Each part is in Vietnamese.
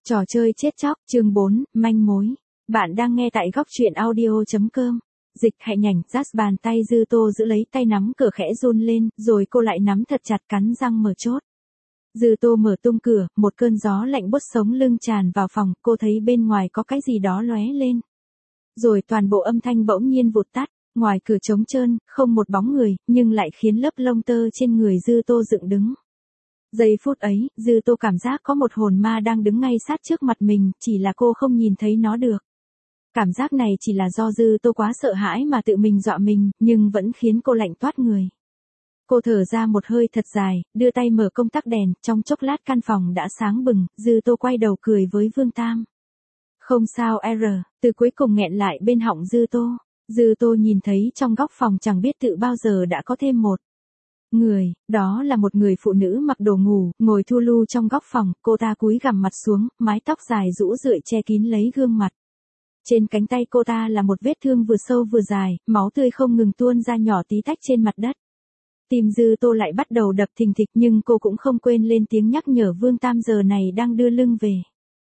Trò chơi chết chóc, chương 4, manh mối. Bạn đang nghe tại góc truyện audio.com. Dịch hạnh nhảnh, rát bàn tay Dư Tô giữ lấy tay nắm cửa khẽ run lên, rồi cô lại nắm thật chặt cắn răng mở chốt. Dư Tô mở tung cửa, một cơn gió lạnh buốt sống lưng tràn vào phòng, cô thấy bên ngoài có cái gì đó lóe lên. Rồi toàn bộ âm thanh bỗng nhiên vụt tắt, ngoài cửa trống trơn, không một bóng người, nhưng lại khiến lớp lông tơ trên người Dư Tô dựng đứng. Giây phút ấy, Dư Tô cảm giác có một hồn ma đang đứng ngay sát trước mặt mình, chỉ là cô không nhìn thấy nó được. Cảm giác này chỉ là do Dư Tô quá sợ hãi mà tự mình dọa mình, nhưng vẫn khiến cô lạnh toát người. Cô thở ra một hơi thật dài, đưa tay mở công tắc đèn, trong chốc lát căn phòng đã sáng bừng, Dư Tô quay đầu cười với Vương Tam. Không sao từ cuối cùng nghẹn lại bên họng Dư Tô. Dư Tô nhìn thấy trong góc phòng chẳng biết tự bao giờ đã có thêm một người, đó là một người phụ nữ mặc đồ ngủ, ngồi thu lu trong góc phòng, cô ta cúi gằm mặt xuống, mái tóc dài rũ rượi che kín lấy gương mặt. Trên cánh tay cô ta là một vết thương vừa sâu vừa dài, máu tươi không ngừng tuôn ra nhỏ tí tách trên mặt đất. Tim Dư Tô lại bắt đầu đập thình thịch nhưng cô cũng không quên lên tiếng nhắc nhở Vương Tam giờ này đang đưa lưng về.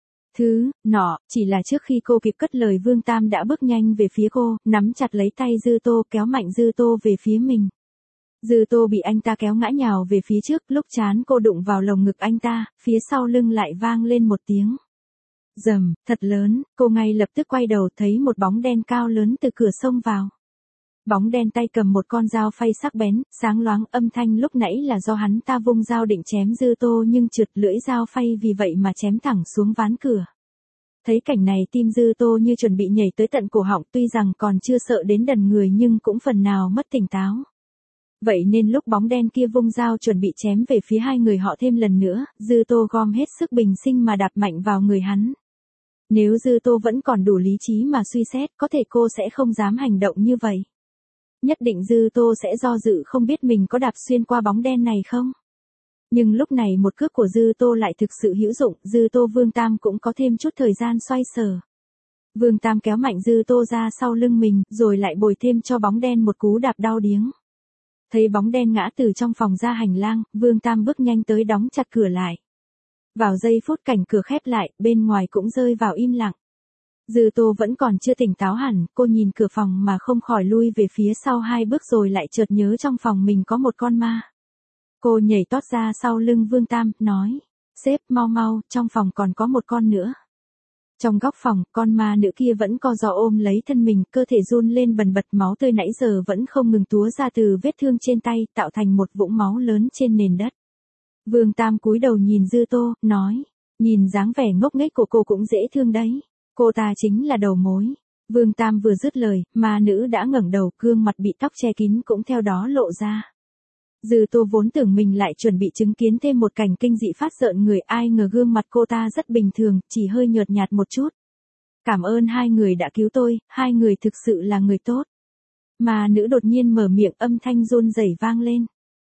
Chỉ là trước khi cô kịp cất lời Vương Tam đã bước nhanh về phía cô, nắm chặt lấy tay Dư Tô kéo mạnh Dư Tô về phía mình. Dư Tô bị anh ta kéo ngã nhào về phía trước, lúc trán cô đụng vào lồng ngực anh ta, phía sau lưng lại vang lên một tiếng rầm, thật lớn, cô ngay lập tức quay đầu thấy một bóng đen cao lớn từ cửa xông vào. Bóng đen tay cầm một con dao phay sắc bén, sáng loáng, âm thanh lúc nãy là do hắn ta vung dao định chém Dư Tô nhưng trượt, lưỡi dao phay vì vậy mà chém thẳng xuống ván cửa. Thấy cảnh này tim Dư Tô như chuẩn bị nhảy tới tận cổ họng, tuy rằng còn chưa sợ đến đần người nhưng cũng phần nào mất tỉnh táo. Vậy nên lúc bóng đen kia vung dao chuẩn bị chém về phía hai người họ thêm lần nữa, Dư Tô gom hết sức bình sinh mà đạp mạnh vào người hắn. Nếu Dư Tô vẫn còn đủ lý trí mà suy xét, có thể cô sẽ không dám hành động như vậy. Nhất định Dư Tô sẽ do dự không biết mình có đạp xuyên qua bóng đen này không. Nhưng lúc này một cước của Dư Tô lại thực sự hữu dụng, Dư Tô Vương Tam cũng có thêm chút thời gian xoay sở. Vương Tam kéo mạnh Dư Tô ra sau lưng mình, rồi lại bồi thêm cho bóng đen một cú đạp đau điếng. Thấy bóng đen ngã từ trong phòng ra hành lang, Vương Tam bước nhanh tới đóng chặt cửa lại. Vào giây phút cảnh cửa khép lại, bên ngoài cũng rơi vào im lặng. Dư Tô vẫn còn chưa tỉnh táo hẳn, cô nhìn cửa phòng mà không khỏi lui về phía sau 2 bước rồi lại chợt nhớ trong phòng mình có một con ma. Cô nhảy tót ra sau lưng Vương Tam, nói, sếp mau mau, trong phòng còn có một con nữa. Trong góc phòng, con ma nữ kia vẫn co giò ôm lấy thân mình, cơ thể run lên bần bật, máu tươi nãy giờ vẫn không ngừng túa ra từ vết thương trên tay, tạo thành một vũng máu lớn trên nền đất. Vương Tam cúi đầu nhìn Dư Tô, nói, nhìn dáng vẻ ngốc nghếch của cô cũng dễ thương đấy. Cô ta chính là đầu mối. Vương Tam vừa dứt lời, ma nữ đã ngẩng đầu, gương mặt bị tóc che kín cũng theo đó lộ ra. Dư Tô vốn tưởng mình lại chuẩn bị chứng kiến thêm một cảnh kinh dị phát rợn người, ai ngờ gương mặt cô ta rất bình thường, chỉ hơi nhợt nhạt một chút. Cảm ơn hai người đã cứu tôi, hai người thực sự là người tốt. Ma nữ đột nhiên mở miệng, âm thanh run rẩy vang lên.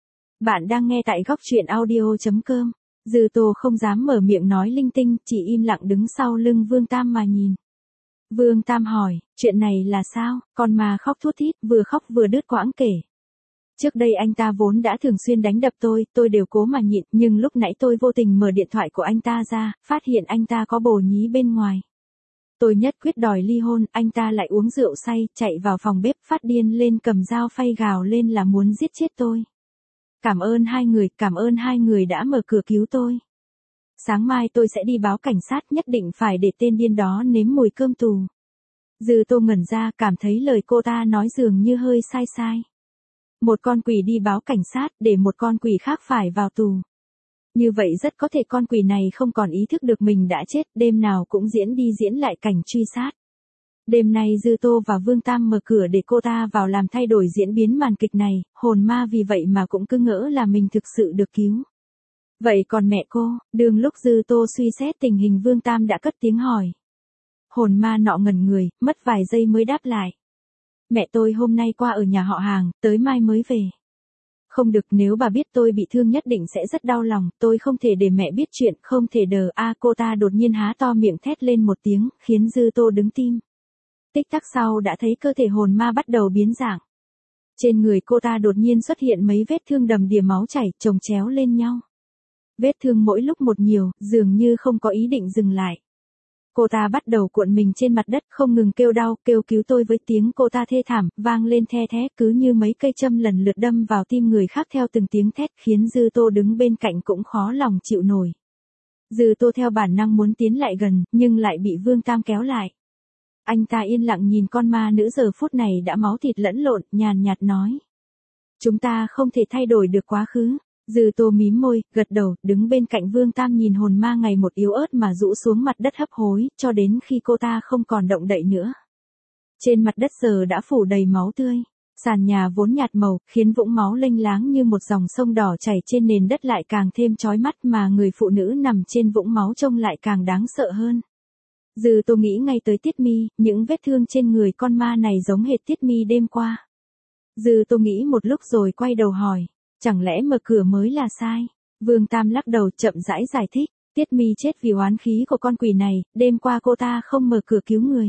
Bạn đang nghe tại góc truyện audio.com. Dư Tô không dám mở miệng nói linh tinh, chỉ im lặng đứng sau lưng Vương Tam mà nhìn. Vương Tam hỏi, chuyện này là sao? Con ma khóc thút thít, vừa khóc vừa đứt quãng kể. Trước đây anh ta vốn đã thường xuyên đánh đập tôi đều cố mà nhịn, nhưng lúc nãy tôi vô tình mở điện thoại của anh ta ra, phát hiện anh ta có bồ nhí bên ngoài. Tôi nhất quyết đòi ly hôn, anh ta lại uống rượu say, chạy vào phòng bếp phát điên lên cầm dao phay gào lên là muốn giết chết tôi. Cảm ơn hai người đã mở cửa cứu tôi. Sáng mai tôi sẽ đi báo cảnh sát, nhất định phải để tên điên đó nếm mùi cơm tù. Dư Tô ngẩn ra, cảm thấy lời cô ta nói dường như hơi sai. Một con quỷ đi báo cảnh sát để một con quỷ khác phải vào tù. Như vậy rất có thể con quỷ này không còn ý thức được mình đã chết, đêm nào cũng diễn đi diễn lại cảnh truy sát. Đêm nay Dư Tô và Vương Tam mở cửa để cô ta vào làm thay đổi diễn biến màn kịch này, hồn ma vì vậy mà cũng cứ ngỡ là mình thực sự được cứu. Vậy còn mẹ cô? Đường lúc Dư Tô suy xét tình hình Vương Tam đã cất tiếng hỏi. Hồn ma nọ ngẩn người, mất vài giây mới đáp lại. Mẹ tôi hôm nay qua ở nhà họ Hàng, tới mai mới về. Không được, nếu bà biết tôi bị thương nhất định sẽ rất đau lòng, tôi không thể để mẹ biết chuyện, không thể đờ. Cô ta đột nhiên há to miệng thét lên một tiếng, khiến Dư Tô đứng tim. Tích tắc sau đã thấy cơ thể hồn ma bắt đầu biến dạng. Trên người cô ta đột nhiên xuất hiện mấy vết thương đầm đìa máu chảy, chồng chéo lên nhau. Vết thương mỗi lúc một nhiều, dường như không có ý định dừng lại. Cô ta bắt đầu cuộn mình trên mặt đất không ngừng kêu đau, kêu cứu tôi với tiếng cô ta thê thảm, vang lên the thé cứ như mấy cây châm lần lượt đâm vào tim người khác theo từng tiếng thét khiến Dư Tô đứng bên cạnh cũng khó lòng chịu nổi. Dư Tô theo bản năng muốn tiến lại gần, nhưng lại bị Vương Tam kéo lại. Anh ta yên lặng nhìn con ma nữ giờ phút này đã máu thịt lẫn lộn, nhàn nhạt nói. Chúng ta không thể thay đổi được quá khứ. Dư Tô mím môi, gật đầu, đứng bên cạnh Vương Tam nhìn hồn ma ngày một yếu ớt mà rũ xuống mặt đất hấp hối, cho đến khi cô ta không còn động đậy nữa. Trên mặt đất giờ đã phủ đầy máu tươi. Sàn nhà vốn nhạt màu, khiến vũng máu lênh láng như một dòng sông đỏ chảy trên nền đất lại càng thêm chói mắt mà người phụ nữ nằm trên vũng máu trông lại càng đáng sợ hơn. Dư Tô nghĩ ngay tới Tiết Mi, những vết thương trên người con ma này giống hệt Tiết Mi đêm qua. Dư Tô nghĩ một lúc rồi quay đầu hỏi, chẳng lẽ mở cửa mới là sai? Vương Tam lắc đầu chậm rãi giải thích, Tiết Mi chết vì oán khí của con quỷ này, đêm qua cô ta không mở cửa cứu người.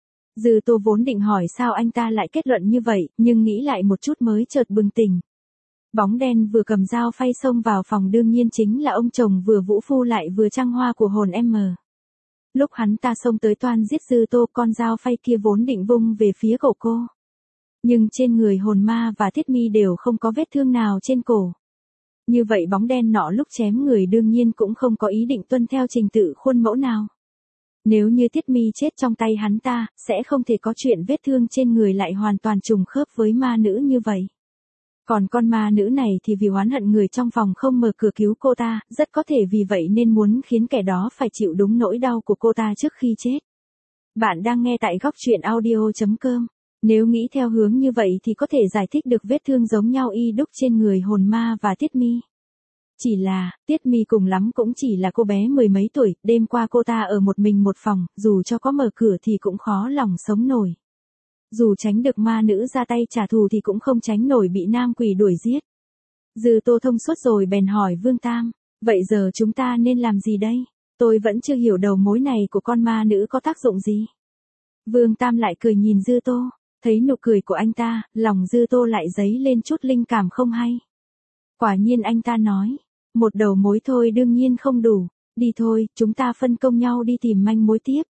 Dư Tô vốn định hỏi sao anh ta lại kết luận như vậy, nhưng nghĩ lại một chút mới chợt bừng tỉnh. Bóng đen vừa cầm dao phay xông vào phòng đương nhiên chính là ông chồng vừa vũ phu lại vừa trăng hoa của hồn M. Lúc hắn ta xông tới toan giết Dư Tô, con dao phay kia vốn định vung về phía cổ cô. Nhưng trên người hồn ma và Tiết Mi đều không có vết thương nào trên cổ. Như vậy bóng đen nọ lúc chém người đương nhiên cũng không có ý định tuân theo trình tự khuôn mẫu nào. Nếu như Tiết Mi chết trong tay hắn ta, sẽ không thể có chuyện vết thương trên người lại hoàn toàn trùng khớp với ma nữ như vậy. Còn con ma nữ này thì vì oán hận người trong phòng không mở cửa cứu cô ta, rất có thể vì vậy nên muốn khiến kẻ đó phải chịu đúng nỗi đau của cô ta trước khi chết. Bạn đang nghe tại góc truyện audio.com. Nếu nghĩ theo hướng như vậy thì có thể giải thích được vết thương giống nhau y đúc trên người hồn ma và Tiết Mi. Chỉ là, Tiết Mi cùng lắm cũng chỉ là cô bé mười mấy tuổi, đêm qua cô ta ở một mình một phòng, dù cho có mở cửa thì cũng khó lòng sống nổi. Dù tránh được ma nữ ra tay trả thù thì cũng không tránh nổi bị nam quỷ đuổi giết. Dư Tô thông suốt rồi bèn hỏi Vương Tam, vậy giờ chúng ta nên làm gì đây? Tôi vẫn chưa hiểu đầu mối này của con ma nữ có tác dụng gì. Vương Tam lại cười nhìn Dư Tô, thấy nụ cười của anh ta, lòng Dư Tô lại dấy lên chút linh cảm không hay. Quả nhiên anh ta nói, một đầu mối thôi đương nhiên không đủ, đi thôi, chúng ta phân công nhau đi tìm manh mối tiếp.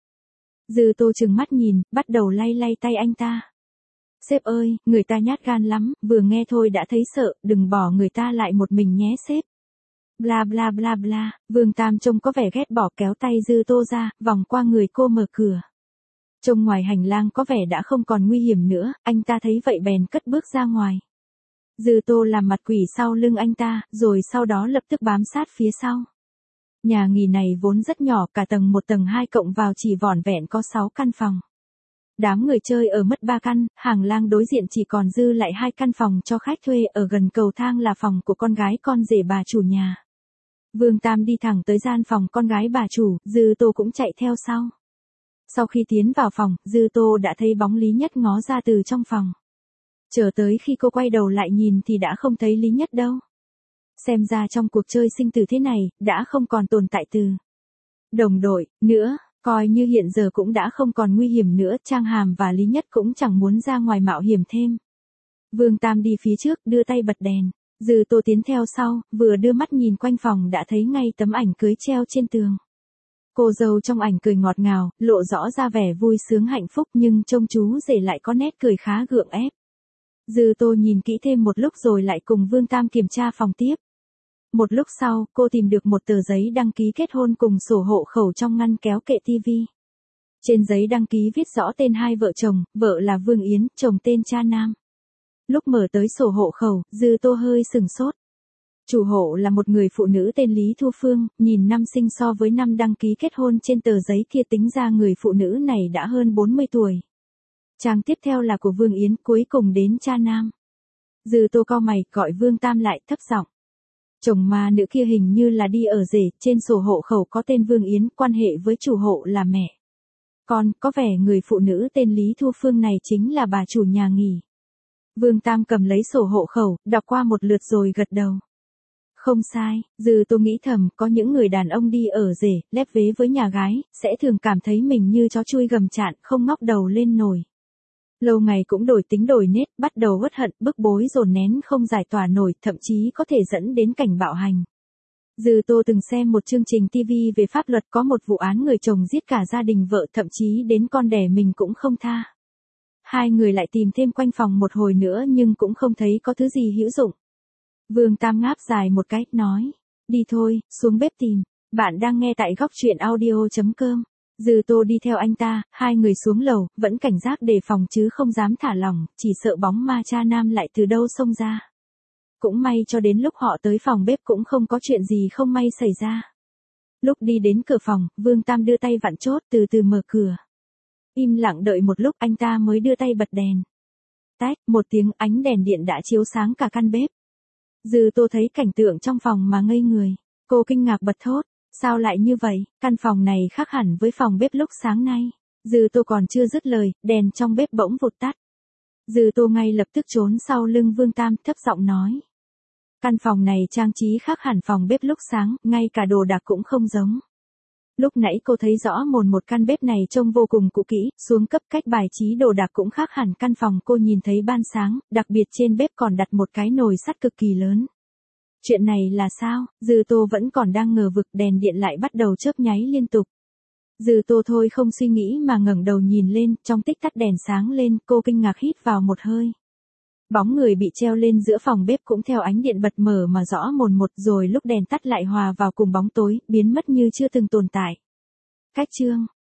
Dư Tô trừng mắt nhìn, bắt đầu lay lay tay anh ta. Sếp ơi, người ta nhát gan lắm, vừa nghe thôi đã thấy sợ, đừng bỏ người ta lại một mình nhé sếp. Bla bla bla bla, Vương Tam trông có vẻ ghét bỏ kéo tay Dư Tô ra, vòng qua người cô mở cửa. Trông ngoài hành lang có vẻ đã không còn nguy hiểm nữa, anh ta thấy vậy bèn cất bước ra ngoài. Dư Tô làm mặt quỷ sau lưng anh ta, rồi sau đó lập tức bám sát phía sau. Nhà nghỉ này vốn rất nhỏ, cả tầng 1 tầng 2 cộng vào chỉ vỏn vẹn có 6 căn phòng. Đám người chơi ở mất 3 căn, hàng lang đối diện chỉ còn dư lại 2 căn phòng cho khách thuê, ở gần cầu thang là phòng của con gái con rể bà chủ nhà. Vương Tam đi thẳng tới gian phòng con gái bà chủ, Dư Tô cũng chạy theo sau. Sau khi tiến vào phòng, Dư Tô đã thấy bóng Lý Nhất ngó ra từ trong phòng. Chờ tới khi cô quay đầu lại nhìn thì đã không thấy Lý Nhất đâu. Xem ra trong cuộc chơi sinh tử thế này, đã không còn tồn tại từ đồng đội nữa, coi như hiện giờ cũng đã không còn nguy hiểm nữa, Trang Hàm và Lý Nhất cũng chẳng muốn ra ngoài mạo hiểm thêm. Vương Tam đi phía trước, đưa tay bật đèn. Dư Tô tiến theo sau, vừa đưa mắt nhìn quanh phòng đã thấy ngay tấm ảnh cưới treo trên tường. Cô dâu trong ảnh cười ngọt ngào, lộ rõ ra vẻ vui sướng hạnh phúc, nhưng trông chú rể lại có nét cười khá gượng ép. Dư Tô nhìn kỹ thêm một lúc rồi lại cùng Vương Tam kiểm tra phòng tiếp. Một lúc sau, cô tìm được một tờ giấy đăng ký kết hôn cùng sổ hộ khẩu trong ngăn kéo kệ tivi. Trên giấy đăng ký viết rõ tên hai vợ chồng, vợ là Vương Yến, chồng tên Cha Nam. Lúc mở tới sổ hộ khẩu, Dư Tô hơi sừng sốt. Chủ hộ là một người phụ nữ tên Lý Thu Phương, nhìn năm sinh so với năm đăng ký kết hôn trên tờ giấy kia tính ra người phụ nữ này đã hơn 40 tuổi. Trang tiếp theo là của Vương Yến, cuối cùng đến Cha Nam. Dư Tô cau mày, gọi Vương Tam lại, thấp giọng. Chồng ma nữ kia hình như là đi ở rể, trên sổ hộ khẩu có tên Vương Yến, quan hệ với chủ hộ là mẹ. Còn, có vẻ người phụ nữ tên Lý Thu Phương này chính là bà chủ nhà nghỉ. Vương Tam cầm lấy sổ hộ khẩu, đọc qua một lượt rồi gật đầu. Không sai, Dư Tô nghĩ thầm, có những người đàn ông đi ở rể, lép vế với nhà gái, sẽ thường cảm thấy mình như chó chui gầm chạn, không ngóc đầu lên nổi. Lâu ngày cũng đổi tính đổi nết, bắt đầu uất hận, bức bối dồn nén không giải tỏa nổi, thậm chí có thể dẫn đến cảnh bạo hành. Dư Tô từng xem một chương trình TV về pháp luật, có một vụ án người chồng giết cả gia đình vợ, thậm chí đến con đẻ mình cũng không tha. Hai người lại tìm thêm quanh phòng một hồi nữa nhưng cũng không thấy có thứ gì hữu dụng. Vương Tam ngáp dài một cái, nói, đi thôi, xuống bếp tìm. Bạn đang nghe tại góc truyện audio.com. Dư Tô đi theo anh ta, hai người xuống lầu, vẫn cảnh giác đề phòng chứ không dám thả lỏng, chỉ sợ bóng ma cha nam lại từ đâu xông ra. Cũng may cho đến lúc họ tới phòng bếp cũng không có chuyện gì không may xảy ra. Lúc đi đến cửa phòng, Vương Tam đưa tay vặn chốt, từ từ mở cửa. Im lặng đợi một lúc anh ta mới đưa tay bật đèn. Tách, một tiếng, ánh đèn điện đã chiếu sáng cả căn bếp. Dư Tô thấy cảnh tượng trong phòng mà ngây người. Cô kinh ngạc bật thốt, sao lại như vậy, căn phòng này khác hẳn với phòng bếp lúc sáng nay. Dư Tô còn chưa dứt lời, đèn trong bếp bỗng vụt tắt. Dư Tô ngay lập tức trốn sau lưng Vương Tam, thấp giọng nói. Căn phòng này trang trí khác hẳn phòng bếp lúc sáng, ngay cả đồ đạc cũng không giống. Lúc nãy cô thấy rõ một căn bếp này trông vô cùng cũ kỹ, xuống cấp, cách bài trí đồ đạc cũng khác hẳn căn phòng cô nhìn thấy ban sáng, đặc biệt trên bếp còn đặt một cái nồi sắt cực kỳ lớn. Chuyện này là sao? Dư Tô vẫn còn đang ngờ vực, đèn điện lại bắt đầu chớp nháy liên tục. Dư Tô thôi không suy nghĩ mà ngẩng đầu nhìn lên, trong tích tắc đèn sáng lên, cô kinh ngạc hít vào một hơi. Bóng người bị treo lên giữa phòng bếp cũng theo ánh điện bật mở mà rõ một rồi lúc đèn tắt lại hòa vào cùng bóng tối, biến mất như chưa từng tồn tại. Cách chương